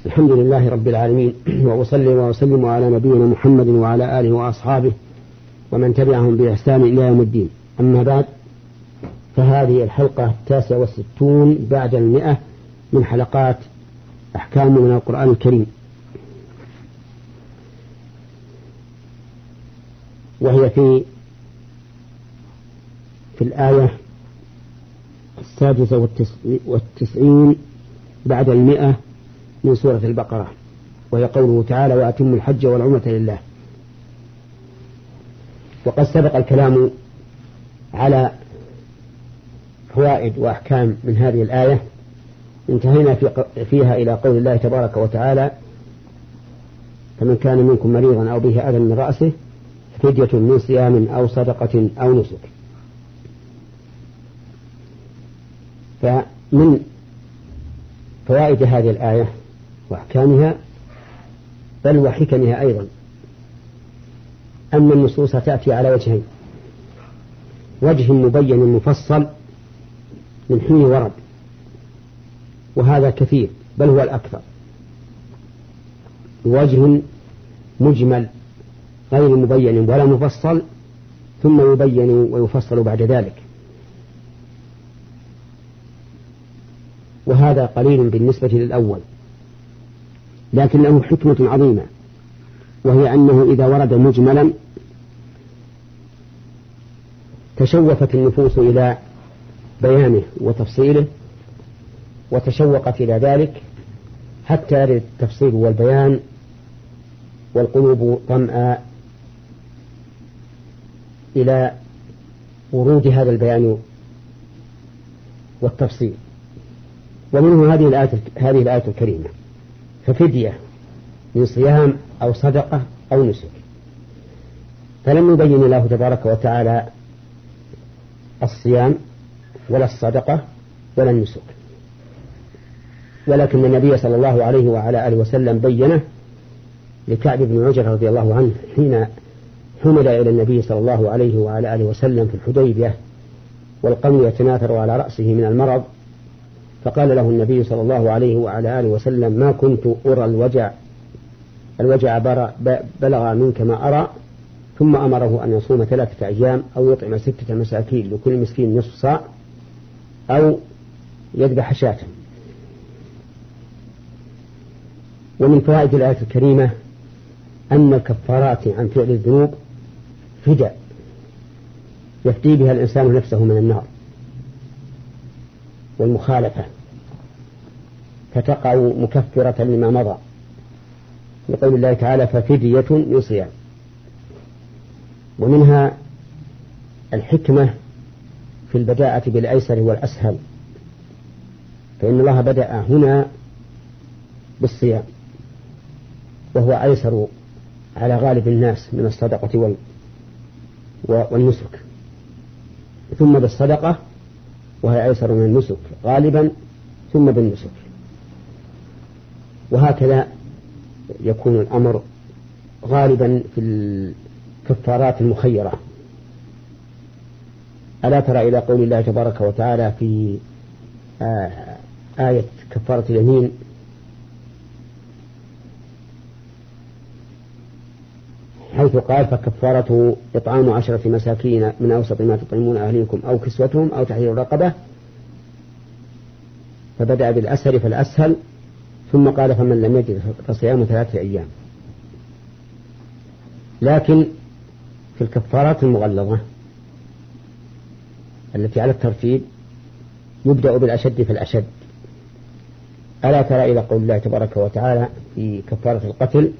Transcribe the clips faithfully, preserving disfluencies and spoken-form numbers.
الحمد لله رب العالمين، وأصلي وأسلم على نبينا محمد وعلى آله وأصحابه ومن تبعهم بإحسان إلى يوم الدين. أما بعد، فهذه الحلقة التاسعة والستون بعد المئة من حلقات أحكام من القرآن الكريم، وهي في في الآية السادسة والتسعين بعد المئة من سورة البقرة، وهي قوله تعالى: وأتم الحج والعمرة لله. وقد سبق الكلام على فوائد وأحكام من هذه الآية، انتهينا في فيها إلى قول الله تبارك وتعالى: فمن كان منكم مريضا أو به أذى من رأسه فدية من صيام أو صدقة أو نسك. فمن فوائد هذه الآية وأحكامها بل وحكمها أيضا أن النصوص تأتي على وجهين: وجه مبين مفصل من حين ورد، وهذا كثير بل هو الأكثر، وجه مجمل غير مبين ولا مفصل ثم يبين ويفصل بعد ذلك، وهذا قليل بالنسبة للأول، لكن له حكمة عظيمة، وهي أنه إذا ورد مجملا تشوفت النفوس إلى بيانه وتفصيله، وتشوقت إلى ذلك حتى يرد التفصيل والبيان والقلوب طمأ إلى ورود هذا البيان والتفصيل. ومنه هذه الآية هذه الآية الكريمة: ففدية من صيام أو صدقة أو نسك. فلم يبين الله تبارك وتعالى الصيام ولا الصدقة ولا النسك، ولكن النبي صلى الله عليه وعلى آله وسلم بينه لكعب بن عجرة رضي الله عنه حين حمل إلى النبي صلى الله عليه وعلى آله وسلم في الحديبية والقوم يتناثر على رأسه من المرض، فقال له النبي صلى الله عليه وعلى آله وسلم: ما كنت أرى الوجع الوجع بلغ منك ما أرى. ثم أمره أن يصوم ثلاثة أيام أو يطعم ستة مساكين لكل مسكين نصف صاع أو يذبح شاة. ومن فوائد الآية الكريمة أن الكفارات عن فعل الذنوب فداء يفدي بها الإنسان نفسه من النار والمخالفة، فتقع مكفرة لما مضى، لقول الله تعالى: ففدية من صيام. ومنها الحكمة في البداءة بالأيسر والأسهل، فإن الله بدأ هنا بالصيام وهو أيسر على غالب الناس من الصدقة والنسك، ثم بالصدقة وهي أيسر من النسك غالبا، ثم بالنسك، وهكذا يكون الأمر غالبا في الكفارات المخيرة. ألا ترى إلى قول الله تبارك وتعالى في آية كفارة اليمين: حيث قال: فكفارته إطعام عشرة مساكين من أوسط ما تطعمون أهليكم أو كسوتهم أو تحرير رقبة، فبدأ بالأسهل فالأسهل، ثم قال: فمن لم يجد فصيام ثلاثة أيام. لكن في الكفارات المغلظة التي على الترتيب يبدأ بالأشد فالأشد. ألا ترى إلى قول الله تبارك وتعالى في كفارة القتل: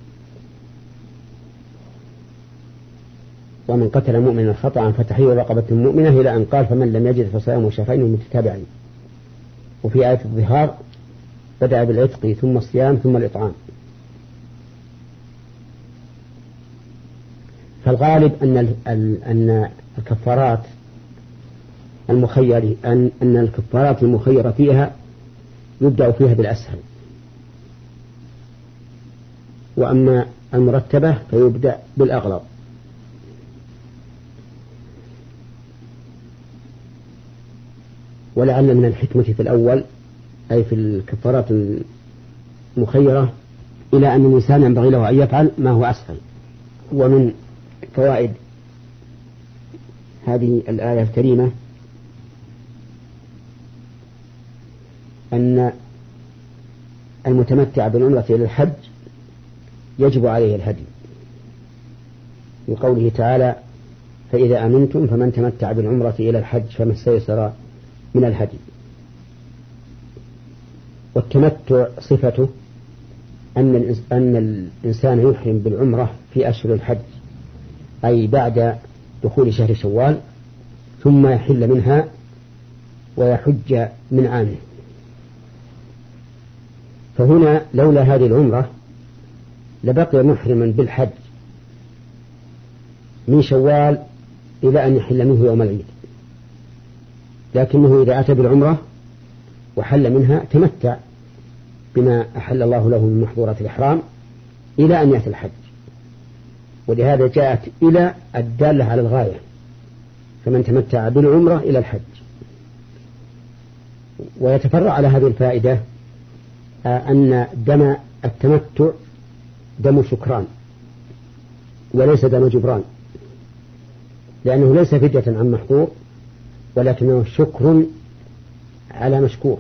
ومن قتل مؤمنا خطأ فتحرير رقبة مؤمنة، إلى أن قال: فمن لم يجد فصيام شهرين متتابعين. وفي آية الظهار بدأ بالعتق ثم الصيام ثم الإطعام. فالغالب أن أن الكفارات المخيرة أن أن الكفارات المخيرة فيها يبدأ فيها بالأسهل، وأما المرتبة فيبدأ بالأغلظ. ولعل من الحكمة في الأول أي في الكفارات مخيرة إلى أن الإنسان ينبغي له أن يفعل ما هو أسهل. ومن فوائد هذه الآية الكريمة أن المتمتع بالعمرة إلى الحج يجب عليه الهدي، لقوله تعالى: فإذا أمنتم فمن تمتع بالعمرة إلى الحج فما استيسر من الهدي. والتمتع صفته أن أن الإنسان يحرم بالعمرة في أشهر الحج، أي بعد دخول شهر شوال، ثم يحل منها ويحج من عامه. فهنا لولا هذه العمرة لبقي محرما بالحج من شوال إلى أن يحل منه يوم العيد، لكنه إذا أتى بالعمرة وحل منها تمتع بما أحل الله له من محظورات الإحرام إلى أن يأتي الحج. ولهذا جاءت إلى الدالة على الغاية، فمن تمتع بالعمرة إلى الحج. ويتفرع على هذه الفائدة أن دم التمتع دم شكران وليس دم جبران، لأنه ليس فدية عن محظور، ولكنه شكر على مشكور،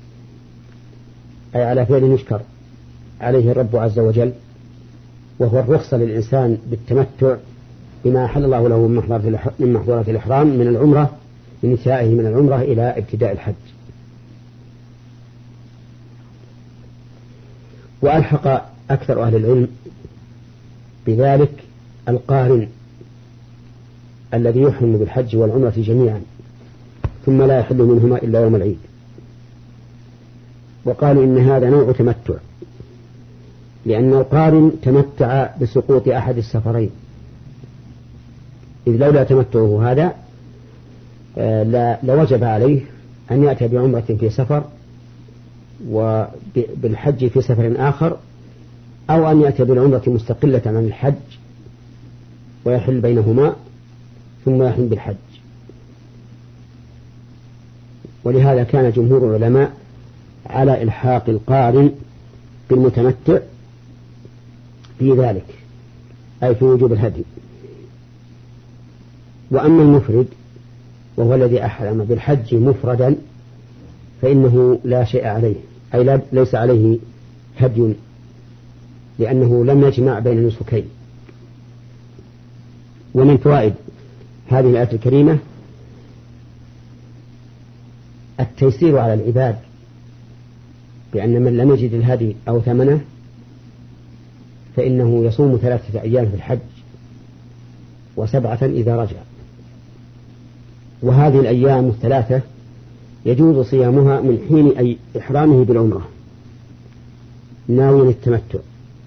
أي على فعل يشكر عليه الرب عز وجل، وهو الرخصة للإنسان بالتمتع بما أحل الله له من محظورات الإحرام من العمرة، من انتهائه من العمرة إلى ابتداء الحج. وألحق أكثر أهل العلم بذلك القارن الذي يحرم بالحج والعمرة جميعا ثم لا يحل منهما إلا يوم العيد، وقالوا إن هذا نوع تمتع، لأن القارن تمتع بسقوط أحد السفرين، إذ لولا تمتعه هذا لوجب عليه أن يأتي بعمرة في سفر وبالحج في سفر آخر، أو أن يأتي بالعمرة مستقلة عن الحج ويحل بينهما ثم يحل بالحج. ولهذا كان جمهور العلماء على إلحاق القارن بالمتمتع في ذلك، أي في وجوب الهدي. وأما المفرد وهو الذي أحرم بالحج مفردا فإنه لا شيء عليه، أي لا ليس عليه هدي، لأنه لم يجمع بين النسكين. ومن فوائد هذه الآية الكريمة التيسير على العباد، بأن من لم يجد الهدي أو ثمنه فإنه يصوم ثلاثة أيام في الحج وسبعة إذا رجع. وهذه الأيام الثلاثة يجوز صيامها من حين أي إحرامه بالعمرة ناوي التمتع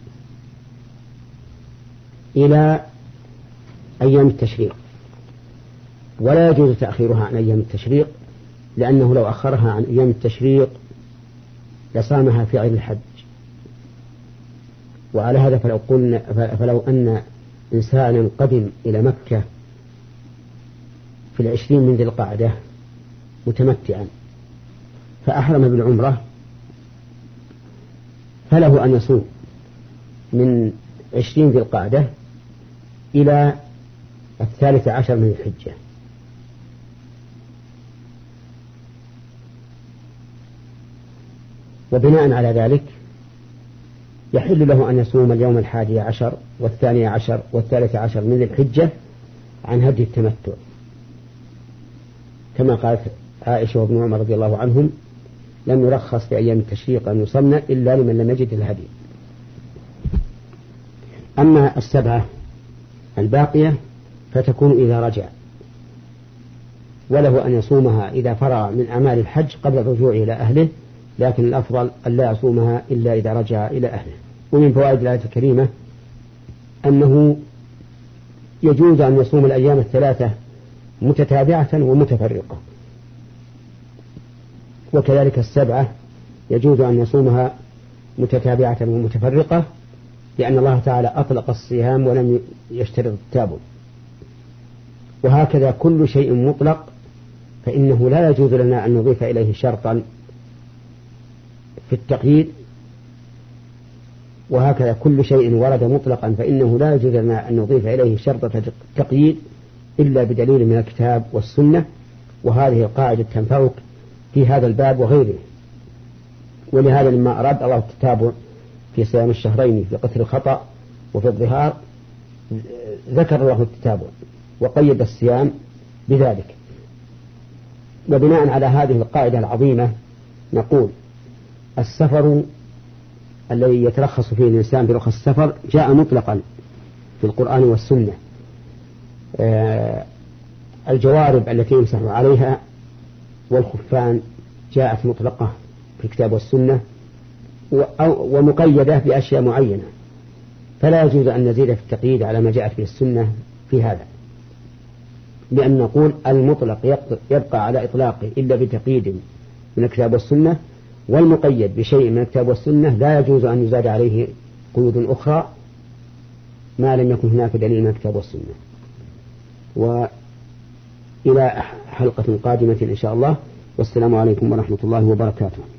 إلى أيام التشريق، ولا يجوز تأخيرها عن أيام التشريق، لأنه لو أخرها عن أيام التشريق لصامها في عيد الحج. وعلى هذا فلو, قلنا فلو أن إنسانا قدم إلى مكة في العشرين من ذي القعدة متمتعا فأحرم بالعمرة فله أن يصوم من عشرين ذي القعدة إلى الثالث عشر من الحجة، وبناء على ذلك يحل له أن يصوم اليوم الحادي عشر والثاني عشر والثالث عشر من الحجة عن هدي التمتع، كما قالت عائشة وابن عمر رضي الله عنهم: لم يرخص في أيام التشريق أن يصمنا إلا لمن لم يجد الهدي. أما السبعة الباقية فتكون إذا رجع، وله أن يصومها إذا فرغ من أعمال الحج قبل الرجوع إلى أهله، لكن الأفضل أن لا يصومها إلا إذا رجع إلى أهله. ومن فوائد الآية الكريمة أنه يجوز أن يصوم الأيام الثلاثة متتابعة ومتفرقة، وكذلك السبعة يجوز أن يصومها متتابعة ومتفرقة، لأن الله تعالى أطلق الصيام ولم يشترط التابع. وهكذا كل شيء مطلق فإنه لا يجوز لنا أن نضيف إليه شرطا في التقييد وهكذا كل شيء ورد مطلقا فإنه لا يجوز لنا أن نضيف إليه شرطة تقييد إلا بدليل من الكتاب والسنة، وهذه القاعدة تنفعك في هذا الباب وغيره. ولهذا لما أراد الله التتابع في صيام الشهرين في قتل الخطأ وفي الظهار ذكر الله التتابع وقيد الصيام بذلك. وبناء على هذه القاعدة العظيمة نقول السفر الذي يترخص فيه الإنسان برخص السفر جاء مطلقا في القرآن والسنة. آه الجوارب التي يمسح عليها والخفان جاءت مطلقة في الكتاب والسنة ومقيدة بأشياء معينة، فلا يجوز أن نزيد في التقييد على ما جاءت به السنة في هذا، لأن نقول المطلق يبقى على إطلاقه إلا بتقييد من الكتاب والسنة، والمقيد بشيء من الكتاب والسنة لا يجوز أن يزاد عليه قيود أخرى ما لم يكن هناك دليل من الكتاب والسنة. وإلى حلقة قادمة إن شاء الله، والسلام عليكم ورحمة الله وبركاته.